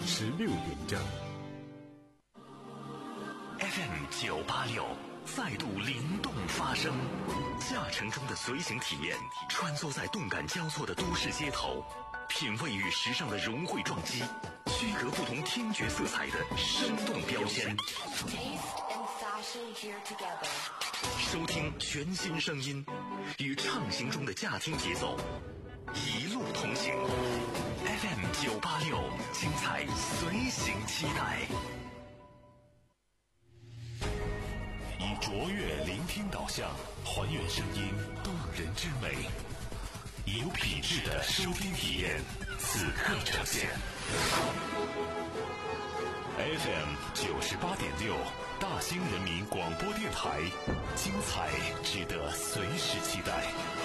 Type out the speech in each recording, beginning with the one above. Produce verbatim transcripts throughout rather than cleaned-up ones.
十六点整。 F M 九八六再度灵动发声，驾乘中的随行体验，穿梭在动感交错的都市街头，品味与时尚的融汇撞击，区隔不同听觉色彩的生动标签。收听全新声音，与畅行中的驾听节奏，一路同行。F M 九八六，精彩随行期待。以卓越聆听导向，还原声音动人之美，有品质的收听体验，此刻呈现。F M 九十八点六，大兴人民广播电台，精彩值得随时期待。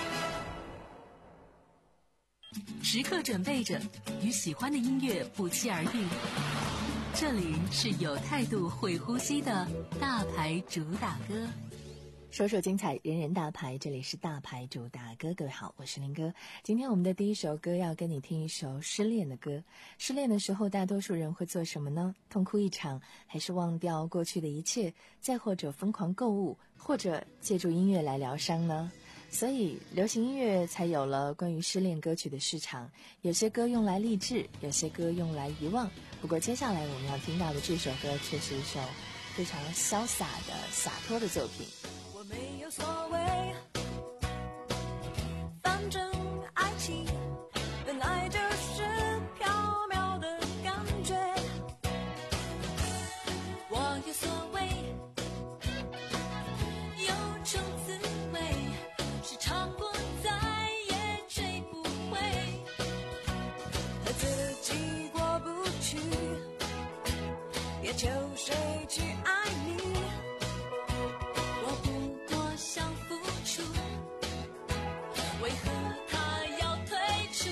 时刻准备着，与喜欢的音乐不期而遇。这里是有态度、会呼吸的大牌主打歌。 首首精彩，人人大牌，这里是大牌主打歌。各位好，我是林哥。今天我们的第一首歌要跟你听一首失恋的歌。失恋的时候，大多数人会做什么呢？痛哭一场，还是忘掉过去的一切，再或者疯狂购物，或者借助音乐来疗伤呢？所以流行音乐才有了关于失恋歌曲的市场，有些歌用来励志，有些歌用来遗忘。不过接下来我们要听到的这首歌却是一首非常潇洒的洒脱的作品。 我没有所谓，反正爱情本来就是缥缈的感觉。我有所谓，有种滋味是尝过再也追不回，和自己过不去，也求谁去爱你。为何他要退出？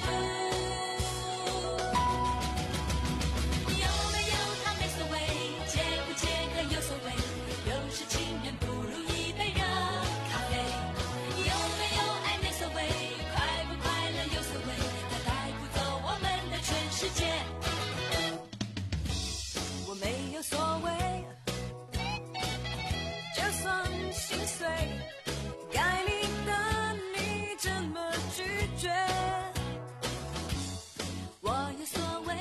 有没有他没所谓，借不借可有所谓，有时情人不如一杯热咖啡。有没有爱没所谓，快不快乐有所谓，他带不走我们的全世界。我没有所谓，就算心碎，该你这么拒绝，我有所谓，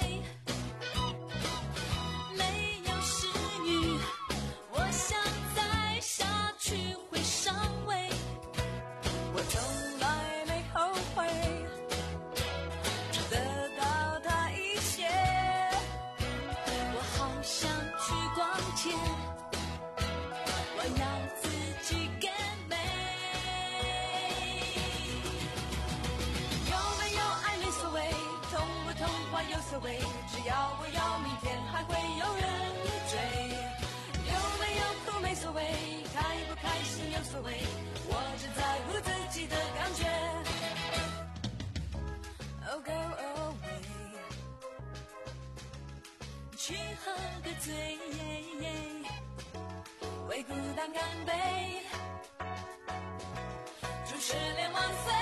没有侍女，我想再下去会伤胃，我从来没后悔，只得到他一切，我好想去逛街，我要自己给有所谓，只要我要明天还会有人追。有没有苦没所谓，开不开心有所谓，我只在乎自己的感觉。Oh go away， 去喝个醉，为孤单干杯，祝失恋万岁。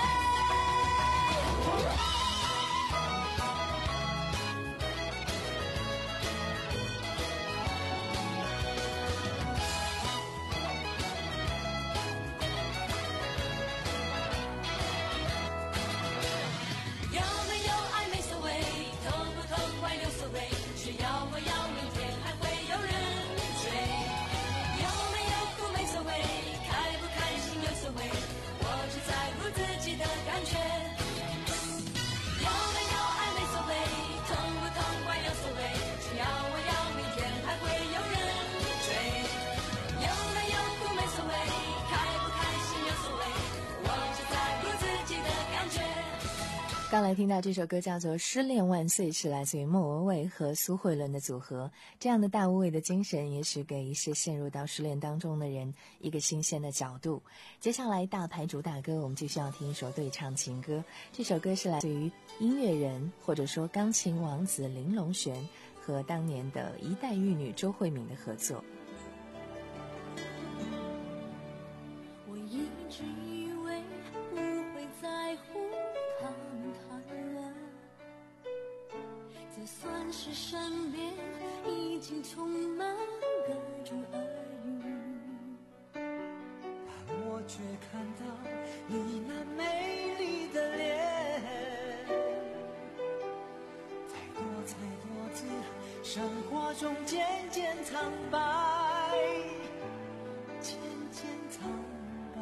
只要我要明天还会有人追，有没有苦没所谓，开不开心有所谓，我只在乎自己的感觉。有没有爱没所谓，痛不痛快有所谓，只要我要明天还会有人追。有没有苦没所谓，开不开心有所谓，我只在乎自己的感觉。 刚来听到这首歌叫做《失恋万岁》，是来自于莫文蔚和苏慧伦的组合。这样的大无畏的精神，也许给一些陷入到失恋当中的人一个新鲜的角度。接下来大牌主打歌，我们继续要听一首对唱情歌。这首歌是来自于音乐人或者说钢琴王子林隆璇和当年的一代玉女周慧敏的合作。 我一直以为不会在乎看看了，就算时身边已经充满各种耳语， 但我却看到你那美丽的脸，再多才多姿，生活中渐渐苍白，渐渐苍白。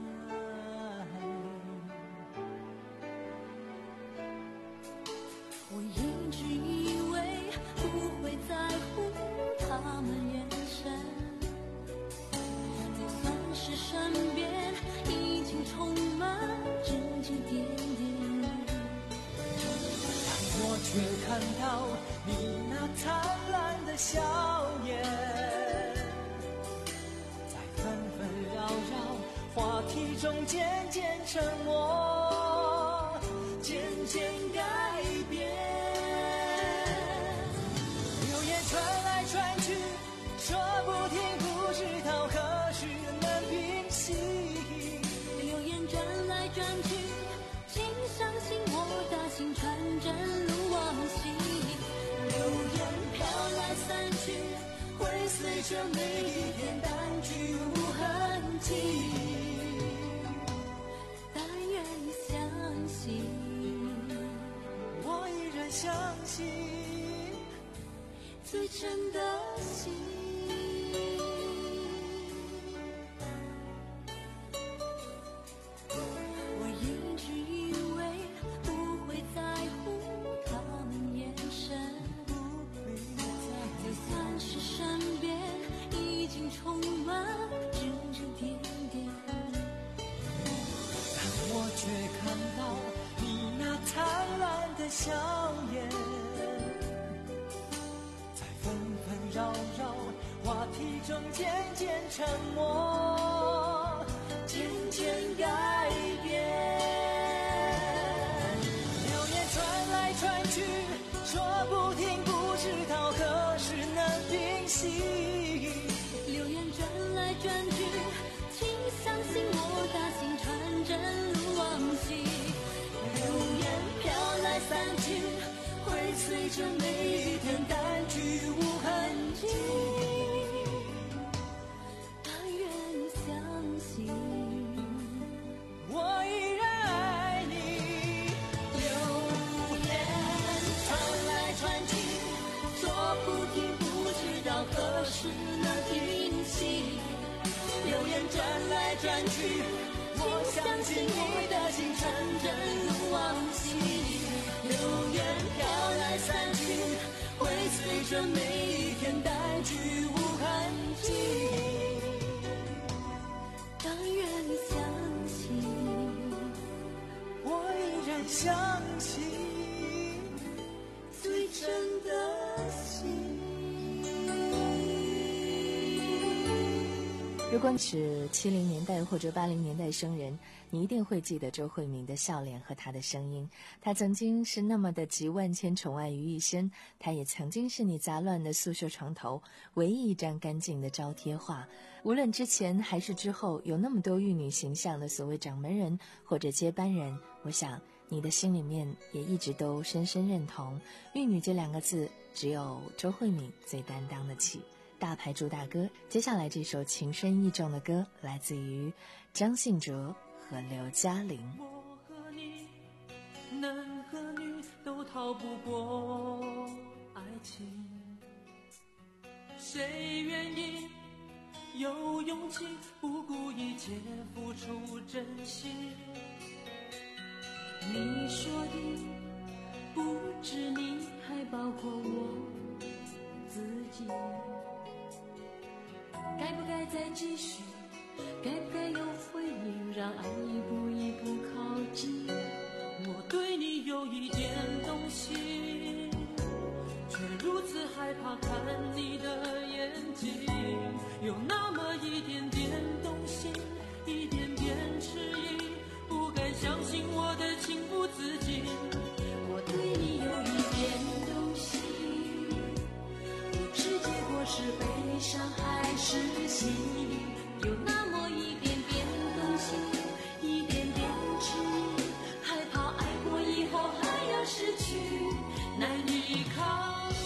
我一直以为不会在乎他们眼神，就算是身边已经充满指指点点， 但我却看到你那灿烂的笑颜，在纷纷扰扰话题中渐渐沉默，渐渐改变。流言传来传去，说不停，不知道何时能平息。 流言转来转去，请相信我的心传真如往昔。流言飘来散去，会随着每一天淡去无痕迹。但愿你相信， 我依然相信最真的心。我一直以为不会在乎他们眼神，就算是身边已经充满指指点点， 但我却看到你那灿烂的笑颜，在纷纷扰扰话题中渐渐沉默，渐渐改变。流言传来传去，说不停，不知道何时能平息。 流言转来转去，请相信我的心传真如往昔。流言飘来散去，会随着每一天淡去无痕迹。但愿你相信， 我依然爱你。 流言传来传去，说不停，不知道何时能平息。流言转来转去，我相信你的心传真如往昔。流言飘来散去，会随着每一天淡去无痕迹。但愿你相信， 我依然相信最真的心。 如果你是七零年代或者八零年代生人，你一定会记得周慧敏的笑脸和她的声音。她曾经是那么的集万千宠爱于一身，她也曾经是你杂乱的宿舍床头唯一一张干净的招贴画。无论之前还是之后，有那么多玉女形象的所谓掌门人或者接班人，我想你的心里面也一直都深深认同，玉女这两个字只有周慧敏最担当得起。大牌主打歌，接下来这首情深意重的歌来自于张信哲和刘嘉玲。 我和你，男和女都逃不过爱情，谁愿意有勇气不顾一切付出真心？ 你说的不止你，还包括我自己。该不该再继续？该不该有回应？让爱一步一步靠近。 我对你有一点动心，却如此害怕看你的眼睛，有那么一点点动心，一点点迟疑，不敢相信我的情不自禁。 我对你有一点动心，不知结果是悲伤还是喜，有那么一点点动心，一点点迟疑，害怕爱过以后还要失去，难以靠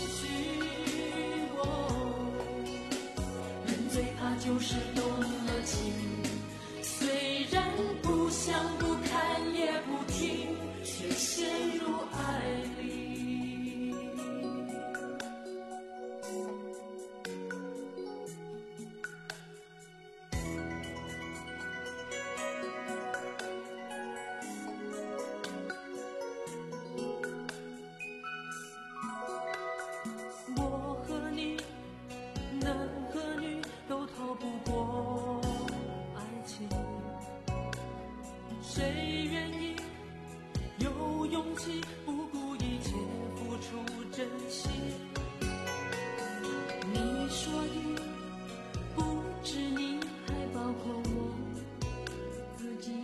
你说雨不止你，还包括我自己。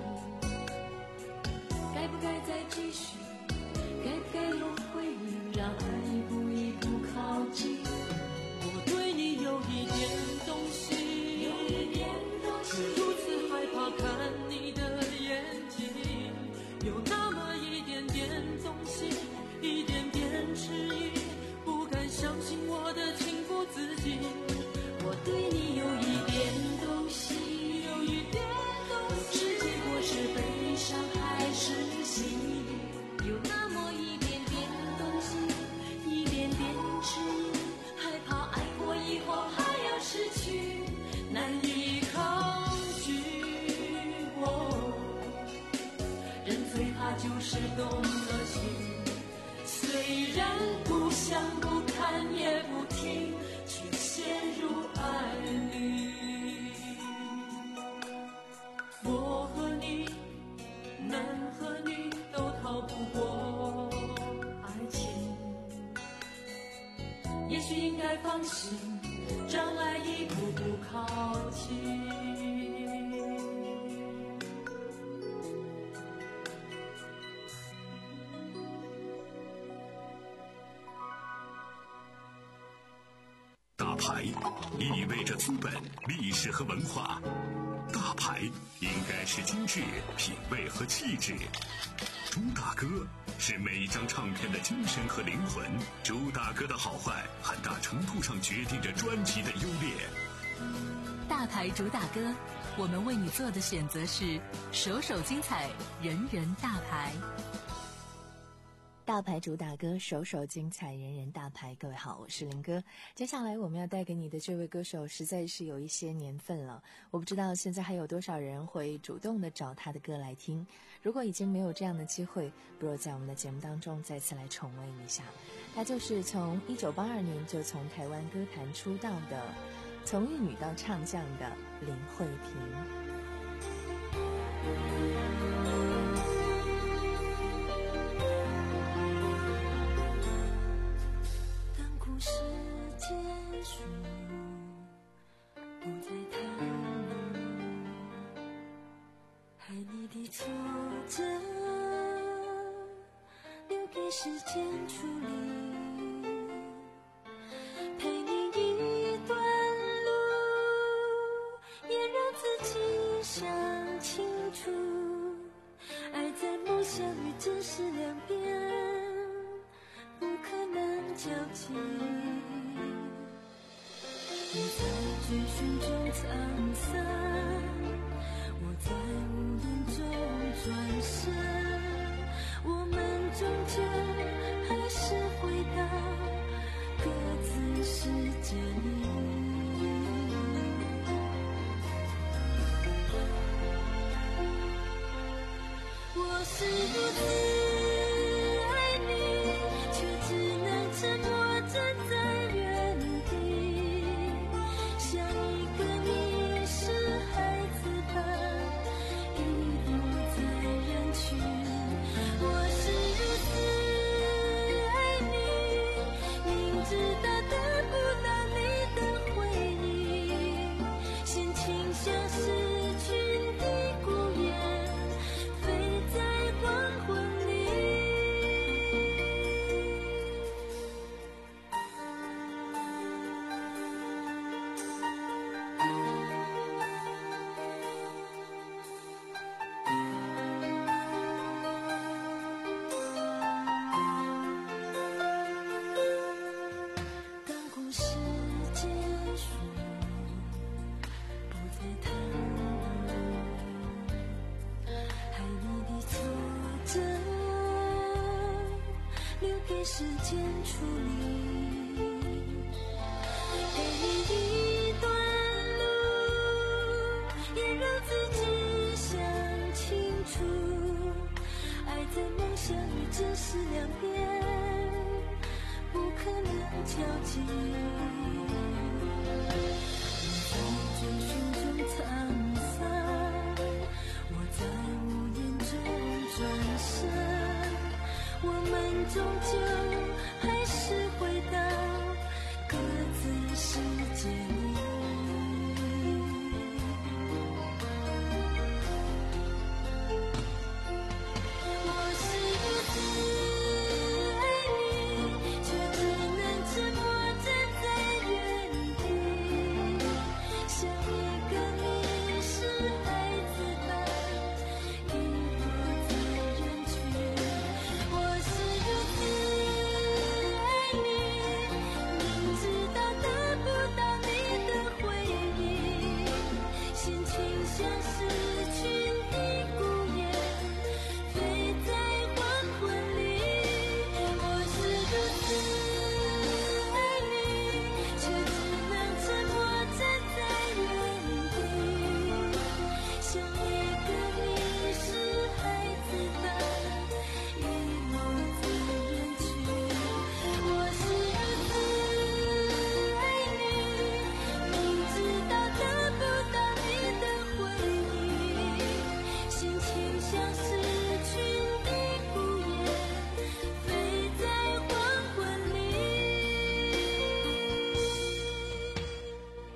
该不该再继续？该不该有回应？让爱一步一步靠近。我对你有一点动心，有一点动心，如此害怕看你的眼睛，有那么一点点动心，一点点迟疑，不敢相信我的情不自禁。我对你有一点动心，有一点动心，不知结果是悲伤还是喜悦，有那么一点点动心，一点点迟疑，害怕爱过以后还要失去，难以抗拒。我人最怕就是动了情，虽然不想不看也不听，却陷入爱里。我和你，男和女都逃不过爱情，也许应该放心，让爱一步步靠近。 大牌意味着资本、历史和文化，大牌应该是精致、品味和气质。朱大哥是每一张唱片的精神和灵魂，朱大哥的好坏很大程度上决定着专辑的优劣。 大牌主打歌，我们为你做的选择是首首精彩，人人大牌。 大牌主打歌，首首精彩，人人大牌。各位好，我是林哥。接下来我们要带给你的这位歌手实在是有一些年份了，我不知道现在还有多少人会主动的找他的歌来听。如果已经没有这样的机会，不如在我们的节目当中再次来重温一下。他就是从一九八二年就从台湾歌坛出道的，从玉女到唱将的林慧萍。 故事结束，不再谈论爱你的挫折，留给时间处理，陪你一段路，也让自己想清楚，爱在梦想与真实两边不可能交集，你在追寻中沧桑，我在无言中转身，我们终究还是回到各自世界里。我是如此时间处理，给你一段路，也让自己想清楚，爱在梦想与真实两边不可能交集，你在追寻中沧桑，我在无言中转身，我们终究还是会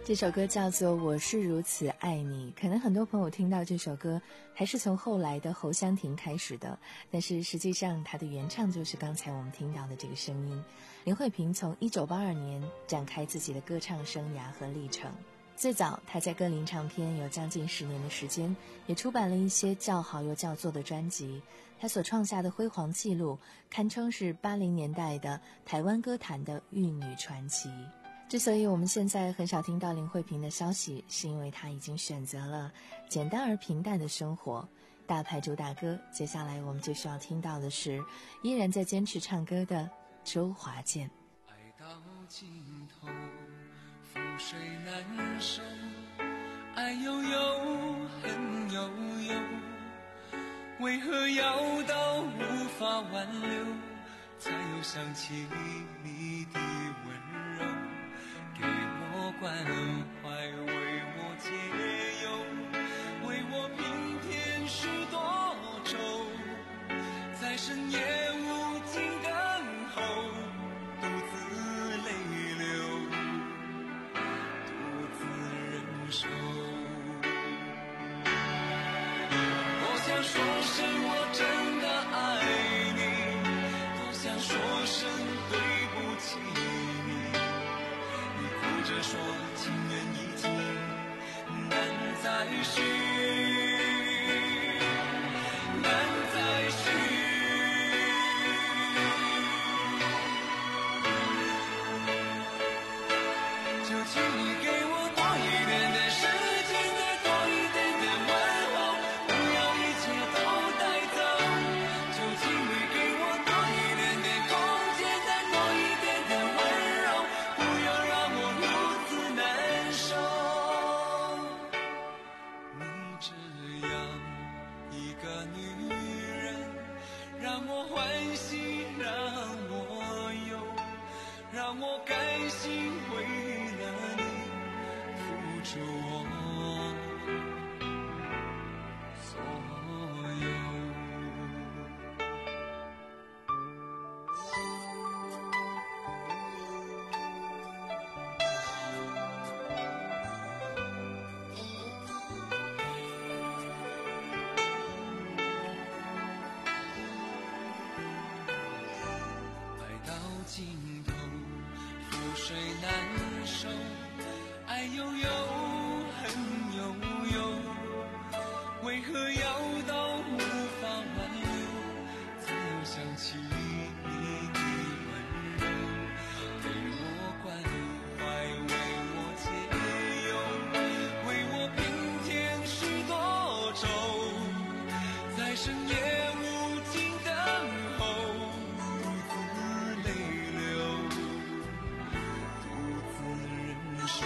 这首歌叫做《我是如此爱你》，可能很多朋友听到这首歌还是从后来的侯湘婷开始的，但是实际上她的原唱就是刚才我们听到的这个声音。林慧萍从一九八二年展开自己的歌唱生涯和历程，最早她在歌林唱片有将近十年的时间，也出版了一些较好又较作的专辑。她所创下的辉煌记录堪称是八零年代的台湾歌坛的玉女传奇。之所以我们现在很少听到林慧萍的消息，是因为她已经选择了简单而平淡的生活。大牌主打歌，接下来我们就需要听到的是依然在坚持唱歌的周华健。 爱到尽头，覆水难收，爱悠悠，恨悠悠，为何要到无法挽留，才又想起你的温柔，给我关怀，为我解忧，为我平添许多愁，在深夜无尽等候，独自泪流，独自忍受。多想说声我真的爱你，多想说声对不起你，你哭着说情缘已尽，难再续，难再续。就请你给我多一点点时间，再多一点点问候，不要一切都带走。就请你给我多一点点空间，再多一点点温柔，不要让我如此难受。你这样一个女人，让我欢喜，让我忧，让我甘心为了你付出我所有。爱到尽头，覆水难收，爱悠悠，恨悠悠，为何要到无法挽留，才又想起你的温柔，给我关怀，为我解忧，为我平添许多愁，在深夜无尽等候，独自泪流，独自忍受。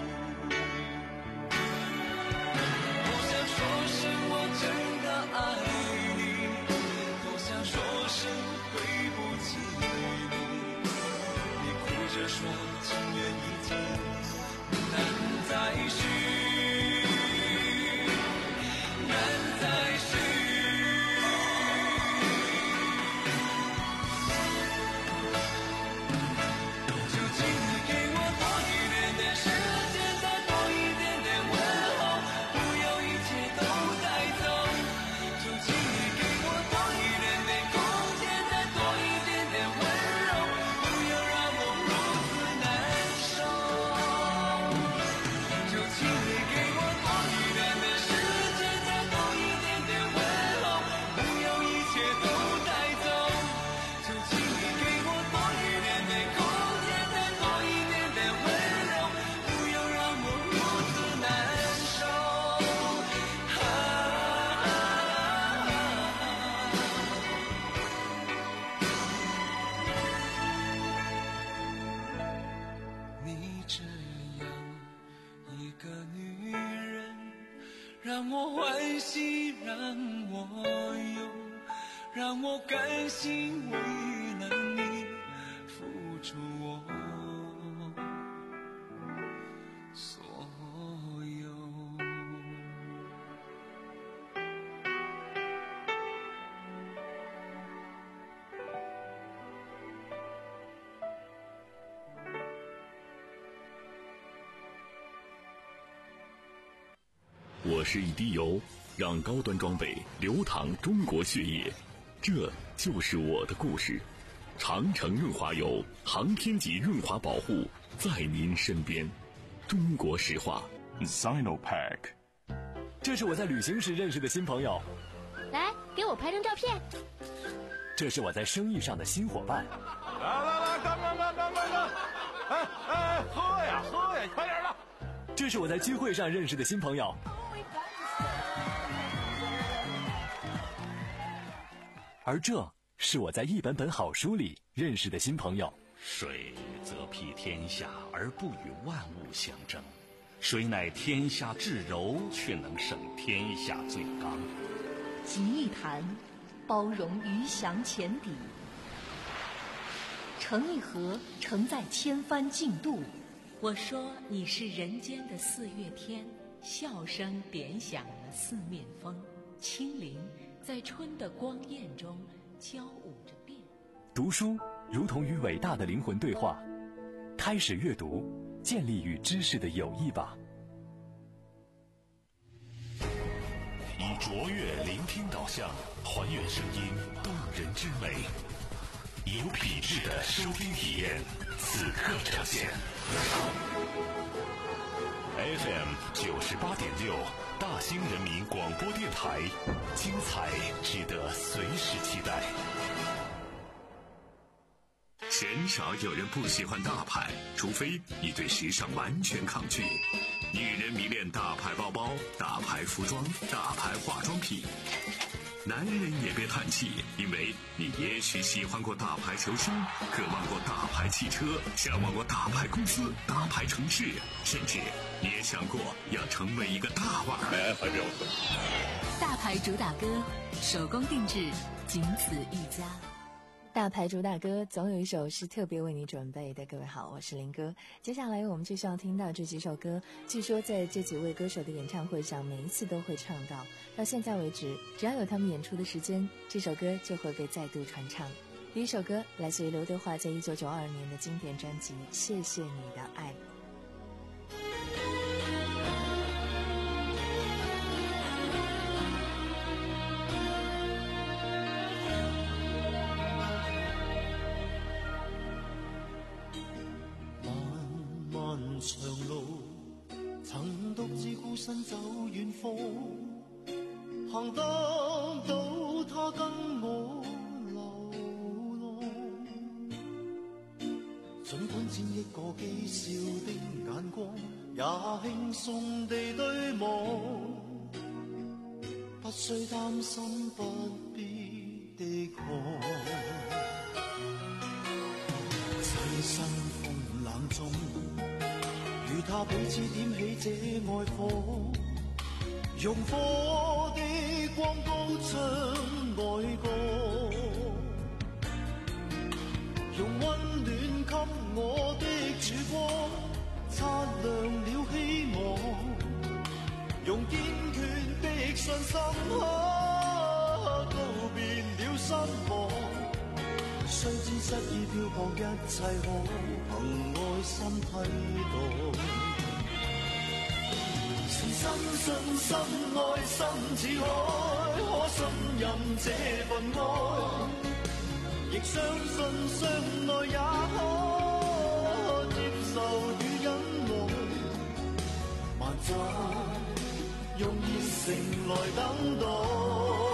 多想说声我真的爱你，多想说声对不起你，你哭着说情缘已尽，难再续，难再续。就请你给我多一点点时间，再多一点点问候，不要一切都带走。就请你给我多一点点空间，再多一点点温柔，不要让我如此难受。就请你给我多一点点时间，再多一点点问候，不要一切都带走。就请你给我多一点点空间，再多一点点温柔，不要让我如此难受。啊你这样一个女人，让我欢喜，让我忧，让我甘心为了你付出我所有。 我是一滴油，让高端装备流淌中国血液，这就是我的故事。长城润滑油，航天级润滑保护，在您身边。中国石化 Zynopack。 这是我在旅行时认识的新朋友， 来给我拍张照片。 这是我在生意上的新伙伴。 来来来，干干干干干干！哎哎，喝呀喝呀，快点的！ 这是我在聚会上认识的新朋友。而这是我在一本本好书里认识的新朋友。 水则披天下而不与万物相争，水乃天下至柔，却能胜天下最刚。 集一坛，包容鱼翔浅底；盛一盒，承载千帆竞渡。 我说你是人间的四月天，笑声点响了四面风，清灵在春的光艳中交舞着变。 读书如同与伟大的灵魂对话，开始阅读，建立与知识的友谊吧。 以卓越聆听导向，还原声音动人之美，有品质的收听体验，此刻呈现。F M 九十八点六，大兴人民广播电台，精彩值得随时期待。鲜少有人不喜欢大牌，除非你对时尚完全抗拒。女人迷恋大牌包包、大牌服装、大牌化妆品。男人也别叹气，因为你也许喜欢过大牌球星，渴望过大牌汽车，向往过大牌公司、大牌城市，甚至你也想过要成为一个大腕儿。 大牌主打歌，手工定制，仅此一家。 大牌主打歌总有一首是特别为你准备的。各位好，我是林哥。接下来我们就需要听到这几首歌，据说在这几位歌手的演唱会上每一次都会唱到，到现在为止只要有他们演出的时间，这首歌就会被再度传唱。第一首歌来自于刘德华在一九九二年的经典专辑《谢谢你的爱》。 长路曾独自孤身走远方，行得到他跟我流浪，尽管沾一个讥笑的眼光，也轻松地对望，不需担心，不必的看，凄身风冷中与他彼此點起這愛火，用火的光高唱愛歌，用溫暖給我的曙光，擦亮了希望，用堅決的信心告別了失望，雖知失意漂泊一切可憑愛心替代，是深信深愛心似海，可信任這份愛，亦相信相愛也可接受與忍耐，萬載用熱誠來等待。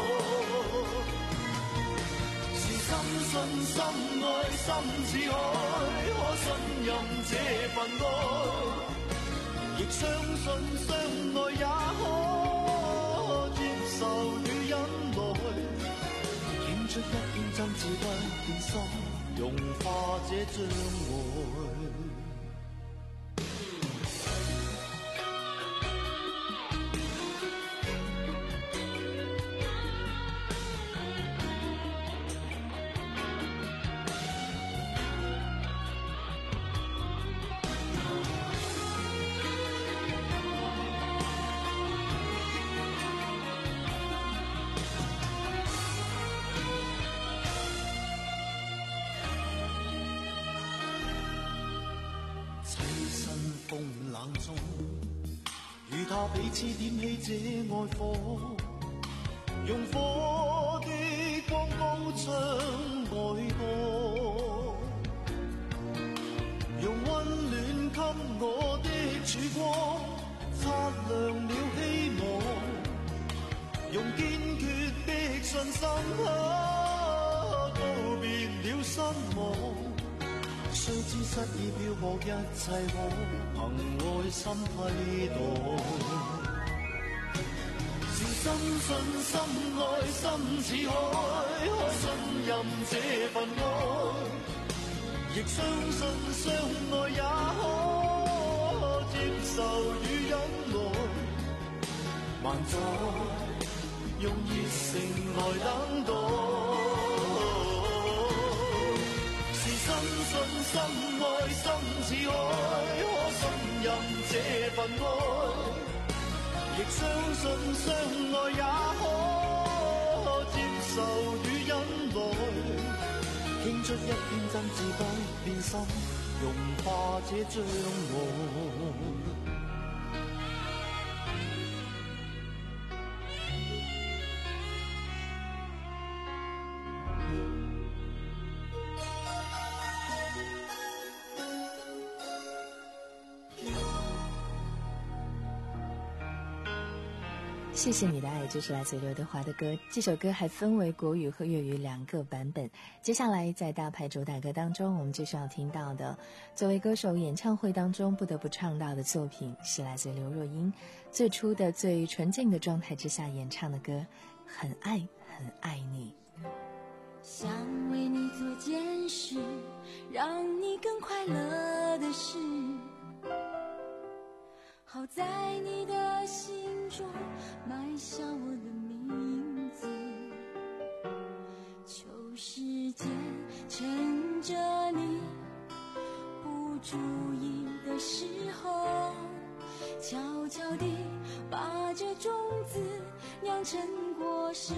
深信深愛心似海，可信任這份愛，亦相信相愛也可接受與忍耐，傾出一片真摯不變心，融化這障礙。 與他彼此點起這愛火，用火的光高唱愛歌，用溫暖給我的曙光，擦亮了希望，用堅決的信心告別了失望。雖知失意漂泊一切可憑愛心替代，是深信深愛心似海，可信任這份愛，亦相信相愛也可接受與忍耐，萬載用熱誠來等待。深信深愛心似海，可信任這份愛，亦相信相愛也可接受與忍耐，傾出一片真摯不變心，融化這障礙。 谢谢你的爱，这是来自刘德华的歌。这首歌还分为国语和粤语两个版本。接下来在大牌主打歌当中，我们就是要听到的，作为歌手演唱会当中不得不唱到的作品，是来自刘若英最初的最纯净的状态之下演唱的歌《很爱很爱你》。 想为你做件事，让你更快乐的事，好在你的心中埋下我的名字，求时间趁着你不注意的时候，悄悄地把这种子酿成果实。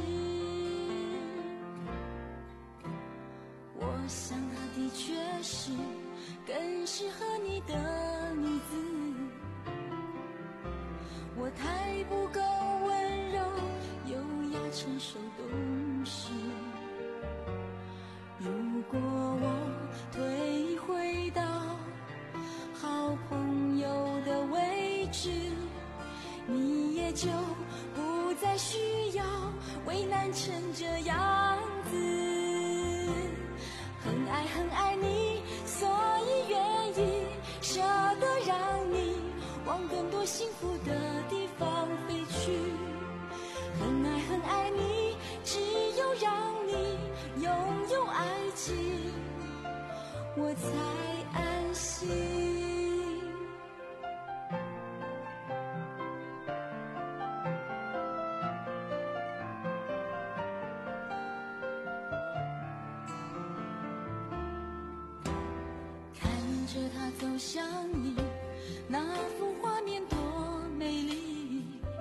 我想她的确是更适合你的女子，我太不够温柔优雅成熟懂事，如果我退回到好朋友的位置，你也就不再需要为难成这样子。很爱很爱你，所以愿意舍得让你往更多幸福的地方飞去。很爱很爱你，只有让你拥有爱情，我才安心。看着他走向你，那幅画面多美丽。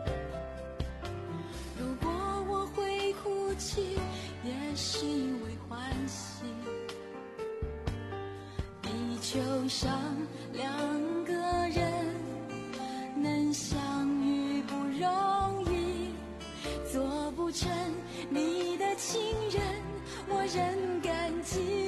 如果我会哭泣，也是因为欢喜。地球上两个人能相遇不容易，做不成你的情人，我仍感激。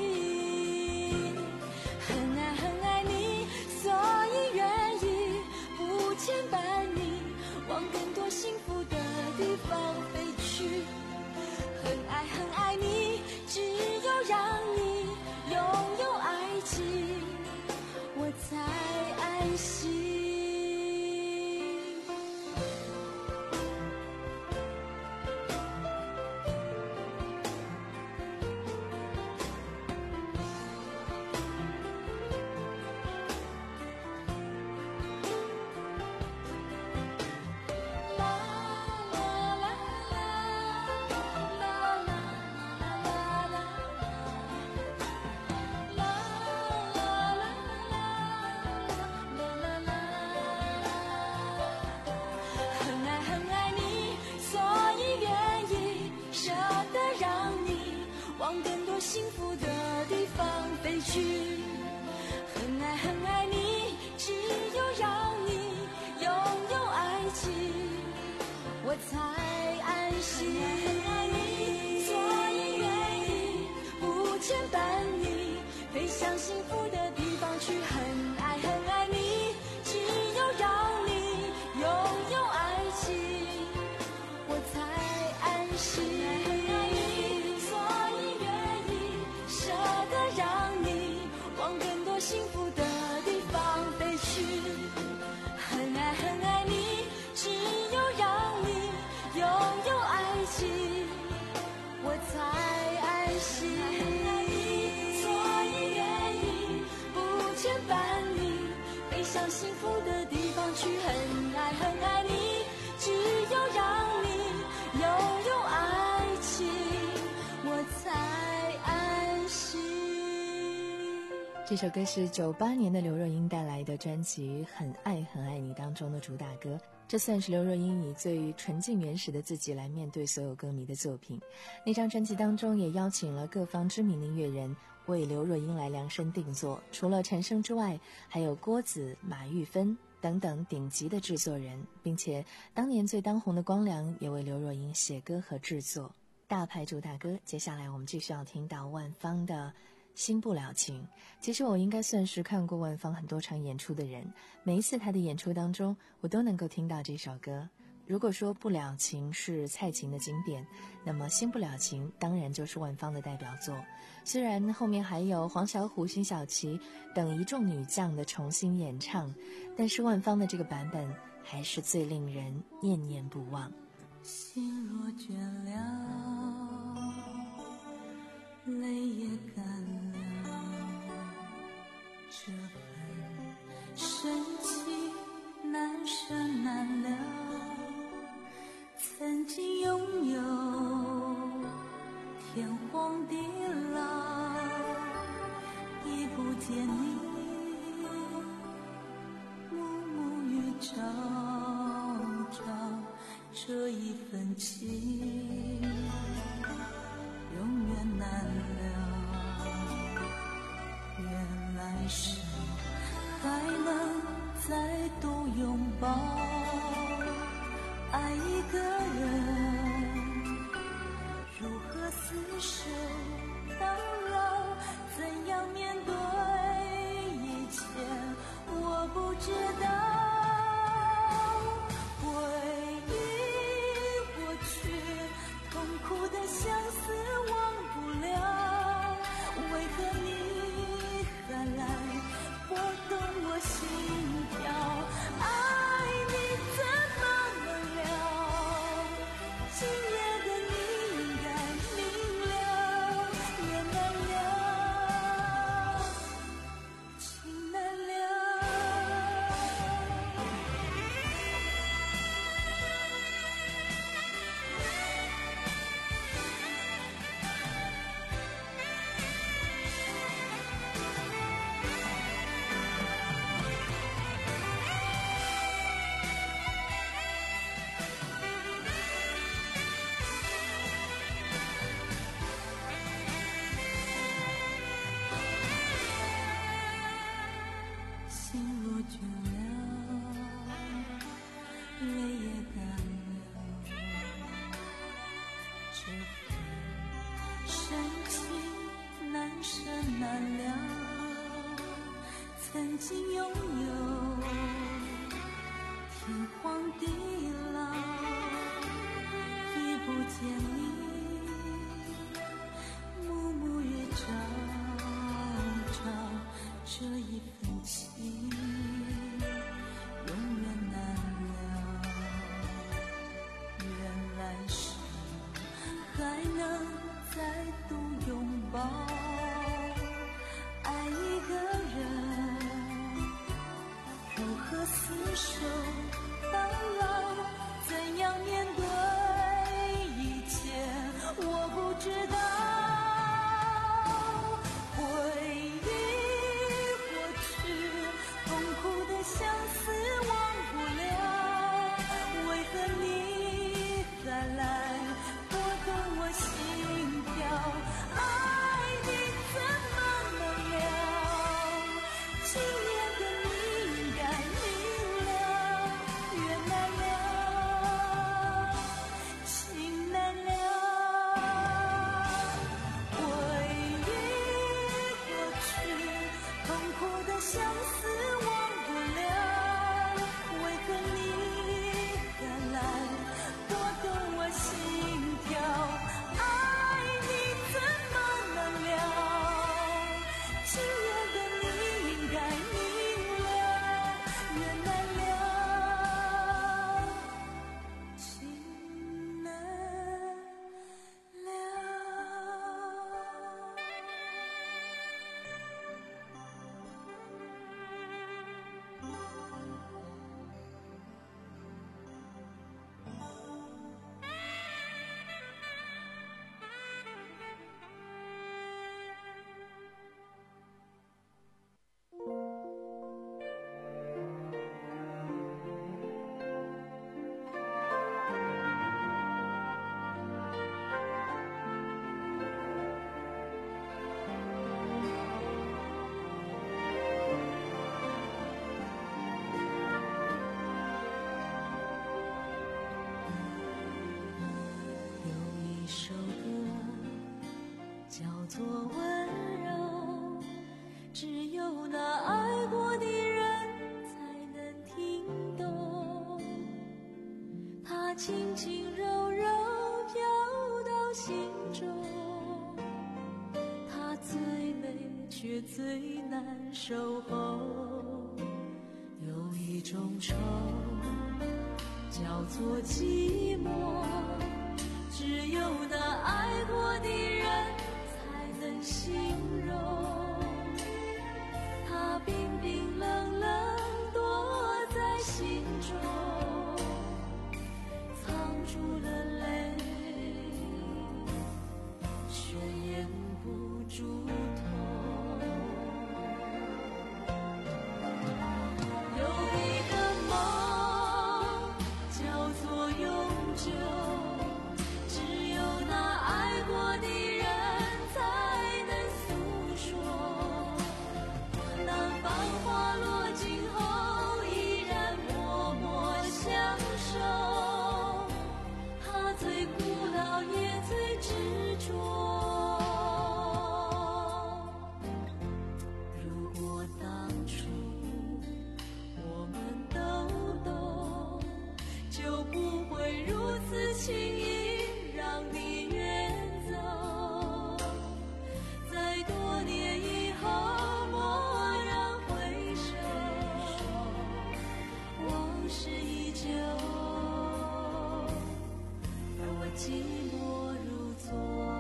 往更多幸福的地方飞去，很爱很爱你，只有让你拥有爱情，我才安心。啦往幸福的地方飞去。很爱很爱你，只有让你拥有爱情，我才安心。所以愿意不牵绊你，飞向幸福的地方去。很爱很爱你，只有让你拥有爱情，我才安心。 这首歌是九八年的刘若英带来的专辑《很爱很爱你》当中的主打歌，这算是刘若英以最纯净原始的自己来面对所有歌迷的作品。那张专辑当中也邀请了各方知名音乐人为刘若英来量身定做，除了陈升之外，还有郭子、马玉芬等等顶级的制作人，并且当年最当红的光良也为刘若英写歌和制作。大牌主打歌，接下来我们继续要听到万芳的心不了情。其实我应该算是看过万芳很多场演出的人，每一次她的演出当中我都能够听到这首歌。如果说不了情是蔡琴的经典，那么心不了情当然就是万芳的代表作。虽然后面还有黄小琥、辛晓琪等一众女将的重新演唱，但是万芳的这个版本还是最令人念念不忘。 心若倦了，泪也干了，这份深情难舍难了。曾经拥有天荒地老，已不见你暮暮与朝朝，这一份情永远难了。原来是还能再度拥抱，爱一个人如何厮守到老，怎样面对一切我不知道。回忆过去，痛苦的相思忘不了，为何你还来拨动我心跳？爱你怎么能了？今夜的你应该明了，缘难了，情难了。心若倦了，泪也干了，这份深情难舍难了。曾经拥有天荒地老，已不见你暮暮与朝朝，这一份情永远难了。原来是还能再度拥抱，爱一个人如何厮守到老，怎样面对一切我不知道。回忆过去，痛苦的相思忘不了，为何你还来拨动我心跳？爱你怎么能了？今夜的你应该明了，缘难了，情难了。回忆过去，痛苦的相思忘不了，为何你还来拨动我心跳？爱你怎么能了？今夜的你应是最难守候。有一种愁叫做寂寞，只有那爱过的人才能形容。它冰冰冷冷躲在心中，藏住了泪，却掩不住痛。有一个梦叫做永久，只有那爱过的人才能诉说。当繁华落尽后，依然默默相守。他最古老也最执着。如果当初我们都懂，就不会如此轻易让你远走。在多年以后蓦然回首，往事依旧，而我寂寞如昨。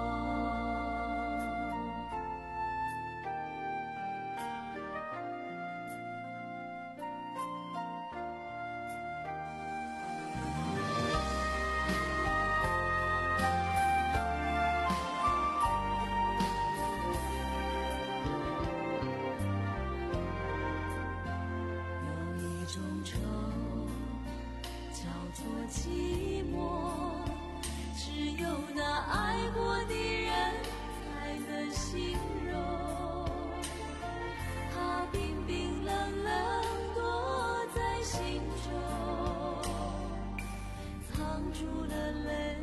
有一种愁叫做寂寞，只有那爱过的人才能形容。它冰冰冷冷躲在心中，藏住了泪，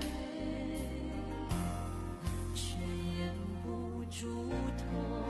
却掩不住痛。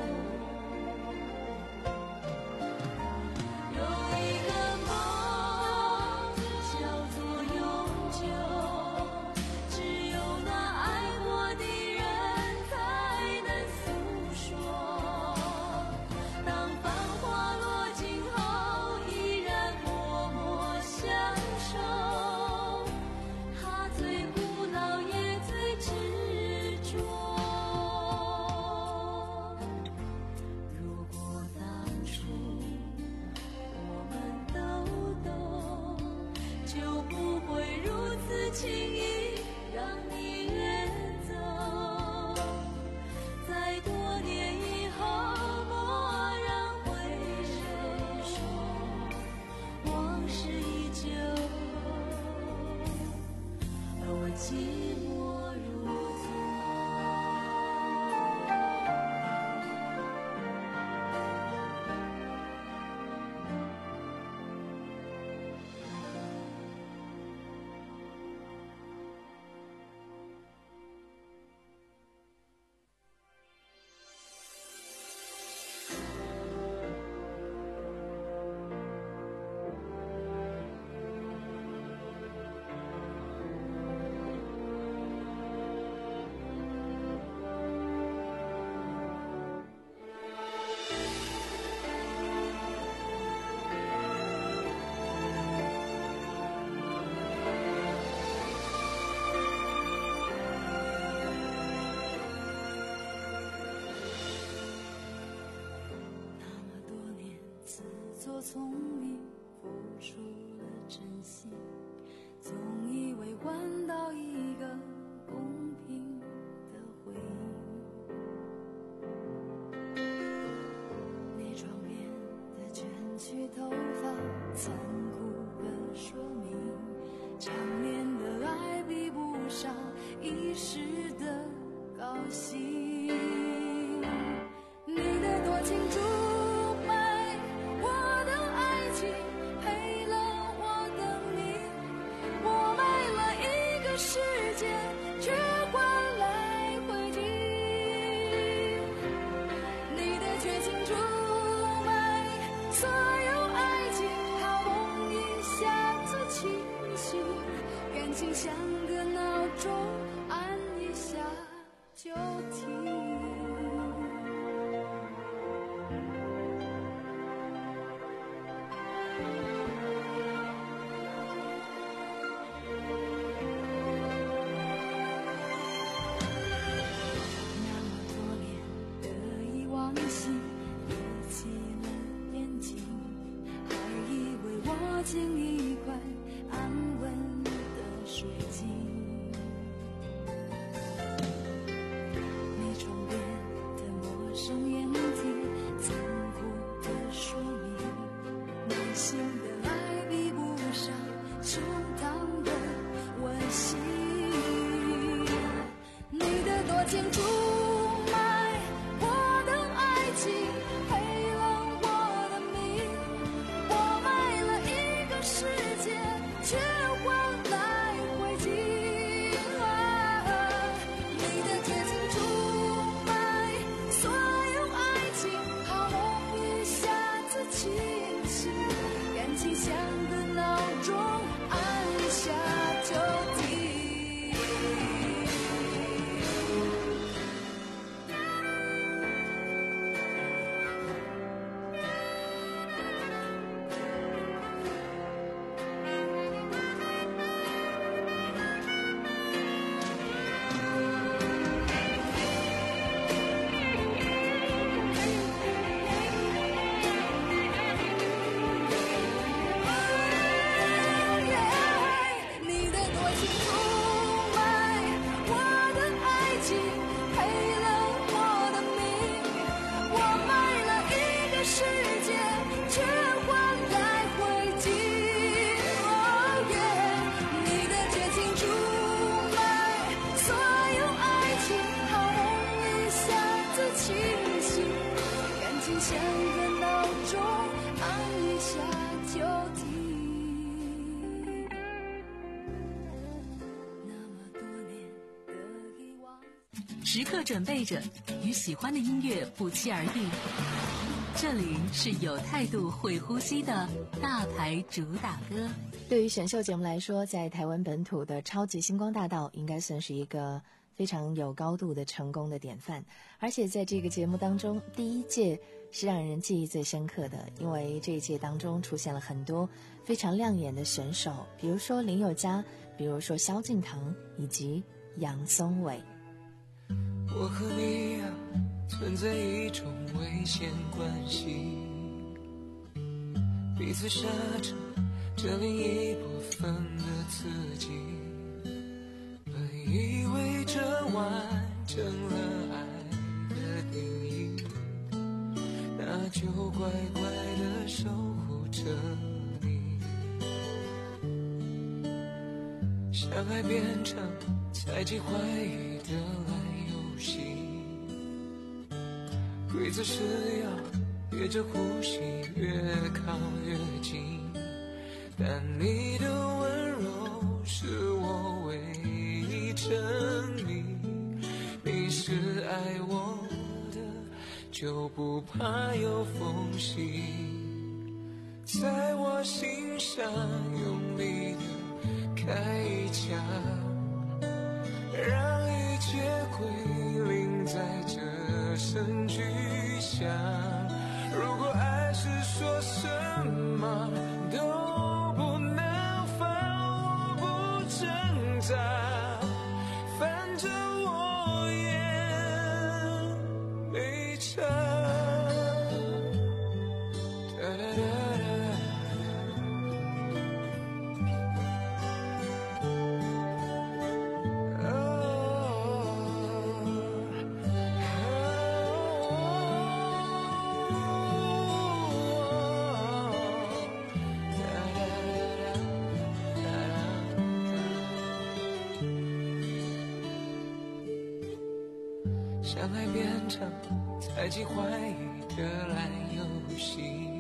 有一个梦叫做永久，只有那爱过的人才能诉说。当繁华落尽后，依然默默相守。他最古老也最执着。如果当初我们都懂，就不会如此轻易让你远走。在多年以后蓦然回首，往事依旧，而我寂寞如昨。那么多年自作聪明，付出了真心，总以为换到一个公平的回应。你窗边的卷曲头发，残酷的说明，长年的爱比不上一时的高兴。你的多情驻美，我的爱情赔了我的命。我买了一个世界，却换来灰烬。你的绝情驻美，所有爱情好梦进一块安稳的水晶。你窗边的陌生眼睛，残酷的说明，内心的爱比不上秋汤的温馨。你的多情出卖我的爱情，赔了我的命，我卖了一个世界，却换来灰烬。你的绝情出卖所有爱情，好梦一下子清醒，感情像个闹钟，按下就停。你的多情出卖我的爱情，赔了我的命，我卖了一个世界，却换来灰烬。你的绝情出卖所有爱情，好梦一下子清醒，感情像个闹钟，按一下就停。那么多年的遗忘。 时刻准备着与喜欢的音乐不期而遇。这里是有态度、会呼吸的大牌主打歌。 对于选秀节目来说，在台湾本土的超级星光大道应该算是一个非常有高度的成功的典范。而且在这个节目当中，第一届是让人记忆最深刻的，因为这一届当中出现了很多非常亮眼的选手，比如说林宥嘉，比如说萧敬腾，以及杨宗纬。 我和你啊，存在一种危险关系，彼此杀着这另一部分的自己，本以为这完整了爱的定义，那就乖乖地守护着你。相爱变成猜忌怀疑的烂游戏，规则是要憋着呼吸越靠越近，但你的温柔是我唯一真理，你是爱我的，就不怕有缝隙，在我心上用力的开一枪，让一切归零在这声巨响。如果爱是说什么都不能放，我不挣扎，反正我也没差。哒哒哒哒相爱变成猜忌怀疑的烂游戏，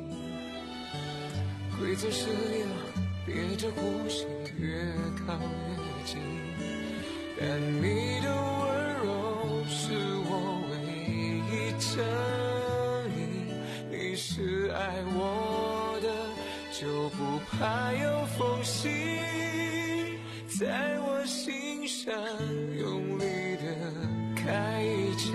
规则是要憋着呼吸越靠越近，但你的温柔是我唯一真理，你是爱我的，就不怕有缝隙，在我心上用力的开一枪，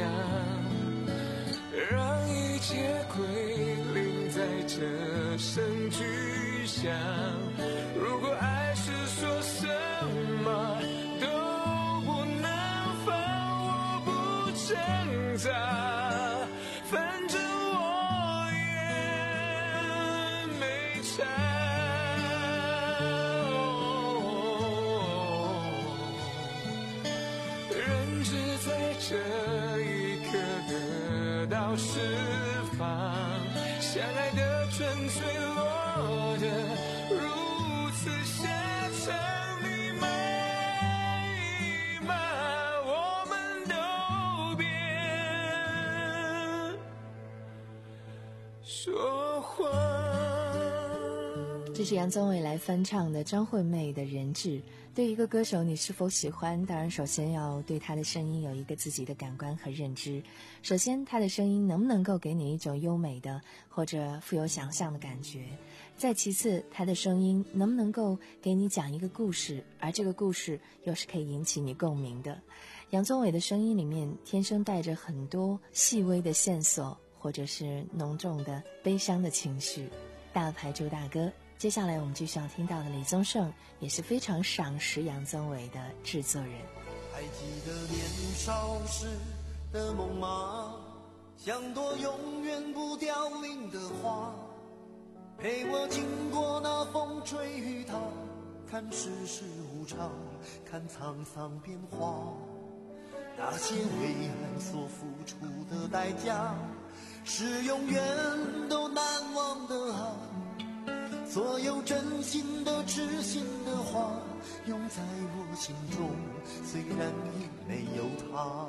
让一切归零在这声巨响。如果爱是说什么都不能放，我不挣扎，反正我也没差。 这一刻得到释放，相爱的纯粹落得如此下场，你美吗？我们都别说谎。 这是杨宗纬来翻唱的张惠妹的《人质》。对一个歌手你是否喜欢，当然首先要对他的声音有一个自己的感官和认知。首先他的声音能不能够给你一种优美的或者富有想象的感觉，再其次他的声音能不能够给你讲一个故事，而这个故事又是可以引起你共鸣的。杨宗纬的声音里面天生带着很多细微的线索，或者是浓重的悲伤的情绪。大牌朱大哥，接下来我们继续要听到的李宗盛也是非常赏识杨宗纬的制作人。 还记得年少时的梦吗？像朵永远不凋零的花，陪我经过那风吹雨打，看世事无常，看沧桑变化。那些为爱所付出的代价，是永远都难忘的啊。所有真心的痴心的话，永在我心中，虽然已没有他。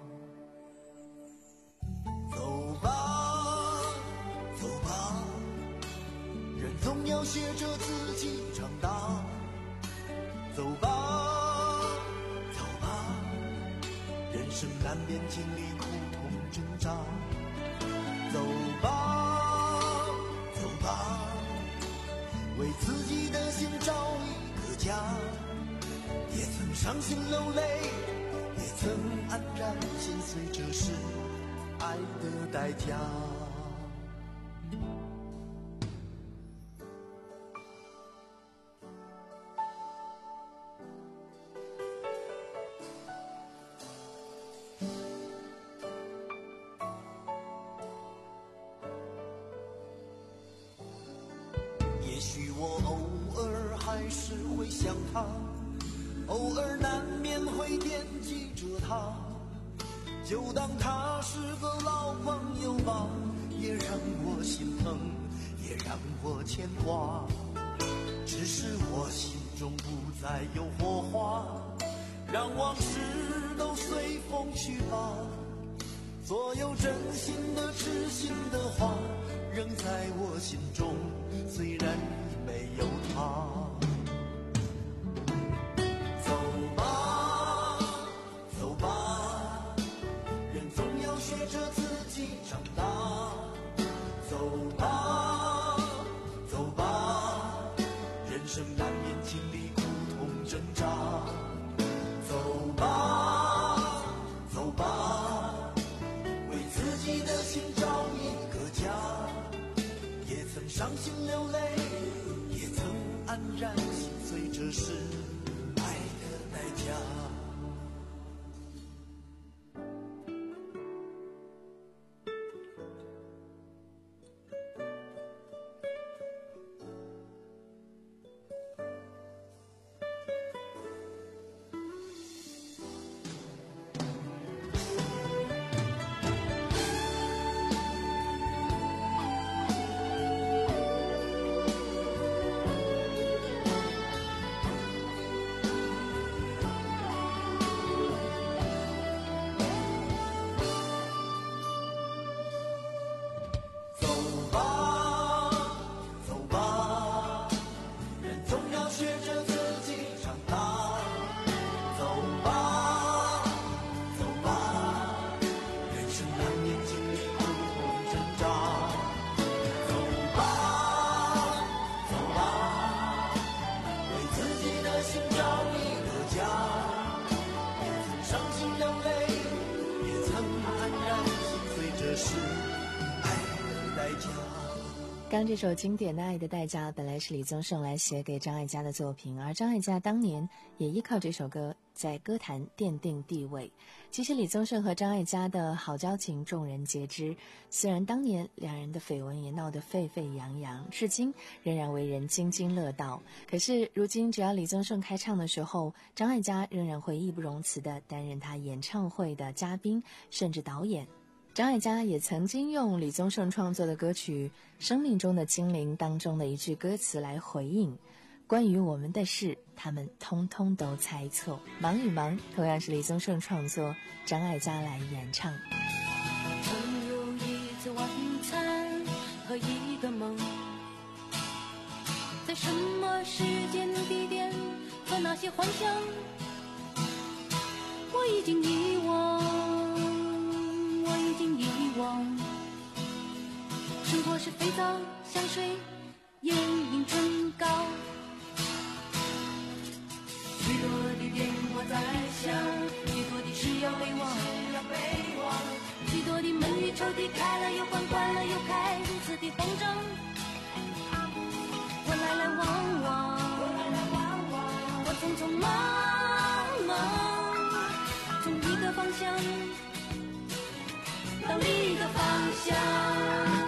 走吧走吧，人总要学着自己长大。走吧走吧，人生难免经历苦痛挣扎。走吧走吧，为自己的心找一个家，也曾伤心流泪，也曾黯然心碎，这是爱的代价。也许我偶尔还是会想他，偶尔难免会惦记着他，就当他是个老朋友吧，也让我心疼，也让我牵挂。只是我心中不再有火花，让往事都随风去吧。所有真心的痴心的话，仍在我心中，虽然已没有他。走吧走吧，人总要学着自己长大。走吧走吧，人生难免经历苦痛挣扎。走吧走吧，为自己的心找一个家，也曾伤心流泪，也曾黯然心碎，这是爱的代价。 刚这首经典的《爱的代价》本来是李宗盛来写给张艾嘉的作品，而张艾嘉当年也依靠这首歌在歌坛奠定地位。其实李宗盛和张艾嘉的好交情众人皆知，虽然当年两人的绯闻也闹得沸沸扬扬，至今仍然为人津津乐道。可是如今只要李宗盛开唱的时候，张艾嘉仍然会义不容辞地担任他演唱会的嘉宾甚至导演。张艾嘉也曾经用李宗盛创作的歌曲《生命中的精灵》当中的一句歌词来回应，关于我们的事他们通通都猜错。忙与忙同样是李宗盛创作，张艾嘉来演唱。 曾有一次晚餐和一个梦，在什么时间地点和那些幻想我已经遗忘，我已经遗忘。生活是肥皂、香水、眼影、唇膏，许多的电话在响，许多的事要被忘，许多的门与抽屉开了又关，关了又开，如此的慌张。我来来往往，我匆匆忙忙，从一个方向到另一个方向。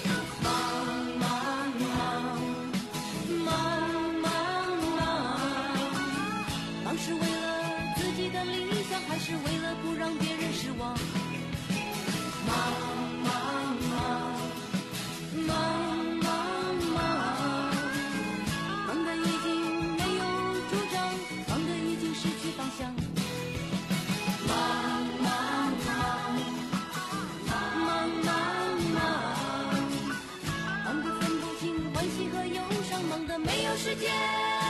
是为了自己的理想，还是为了不让别人失望？忙忙忙忙忙忙，忙得已经没有主张，忙得已经失去方向。忙忙忙忙忙忙，忙得分不清欢喜和忧伤，忙得没有时间。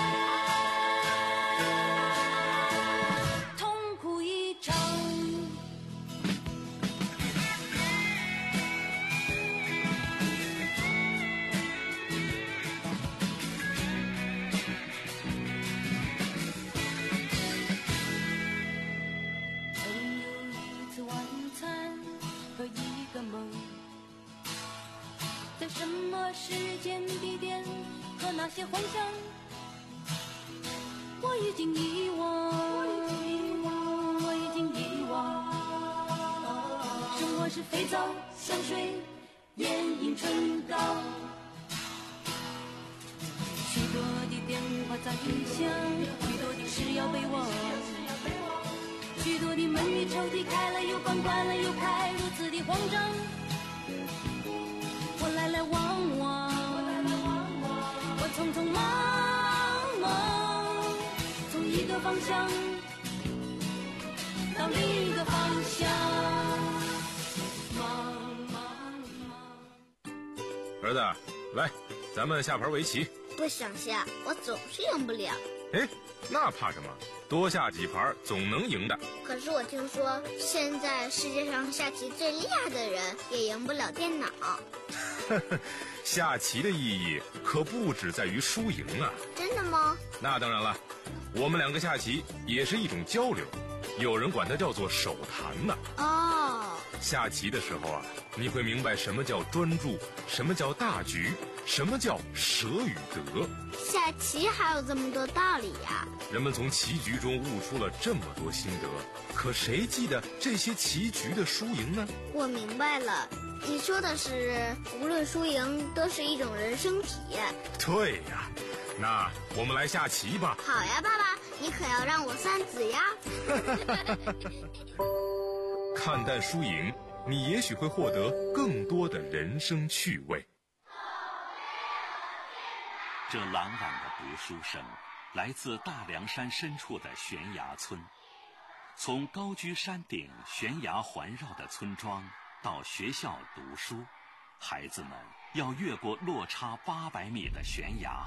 在什么时间地点和那些幻想我已经遗忘，我已经遗忘。生活是肥皂、香水、眼影、唇膏，许多的电话在响，许多的事要被忘，许多的门与抽屉开了又关，关了又开，如此的慌张。我来来往往，我匆匆忙忙，从一个方向到另一个方向。忙忙忙。 儿子，来，咱们下盘围棋。 不想下，我总是赢不了。 哎，那怕什么？多下几盘总能赢的。 可是我听说，现在世界上下棋最厉害的人也赢不了电脑。 下棋的意义可不只在于输赢啊！ 真的吗？ 那当然了，我们两个下棋也是一种交流，有人管它叫做手谈呢。 哦， 下棋的时候啊，你会明白什么叫专注，什么叫大局，什么叫舍与得。 下棋还有这么多道理呀！ 人们从棋局中悟出了这么多心得，可谁记得这些棋局的输赢呢？ 我明白了。你说的是，无论输赢都是一种人生体验。 对呀，那我们来下棋吧。 好呀，爸爸，你可要让我三子呀。 看淡输赢，你也许会获得更多的人生趣味。 这朗朗的读书声，来自大凉山深处的悬崖村。从高居山顶、悬崖环绕的村庄到学校读书，孩子们要越过落差八百米的悬崖，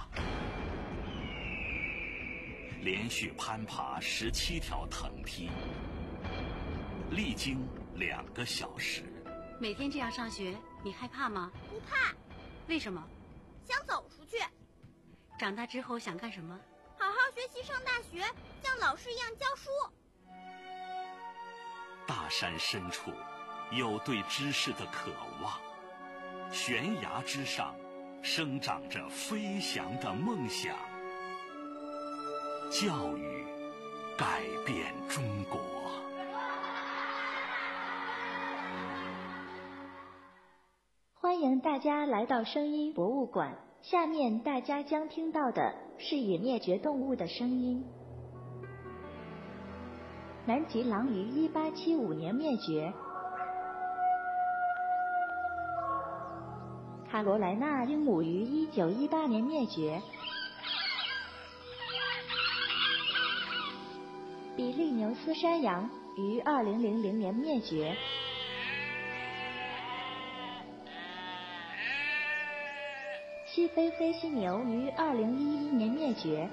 连续攀爬十七条藤梯，历经两个小时。 每天这样上学，你害怕吗？ 不怕。 为什么？ 想走出去。 长大之后想干什么？ 好好学习，上大学，像老师一样教书。 大山深处有对知识的渴望，悬崖之上生长着飞翔的梦想。教育改变中国。 欢迎大家来到声音博物馆。下面大家将听到的是已灭绝动物的声音。南极狼于一八七五年灭绝，卡罗莱纳鹦鹉于一九一八年灭绝，比利牛斯山羊于二零零零年灭绝。西非黑犀牛于二零一一年灭绝。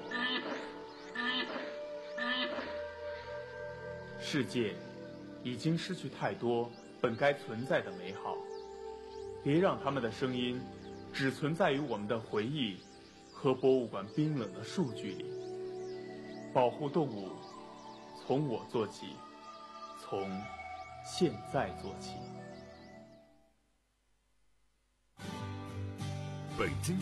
世界已经失去太多本该存在的美好，别让他们的声音只存在于我们的回忆和博物馆冰冷的数据里。保护动物，从我做起，从现在做起。 北京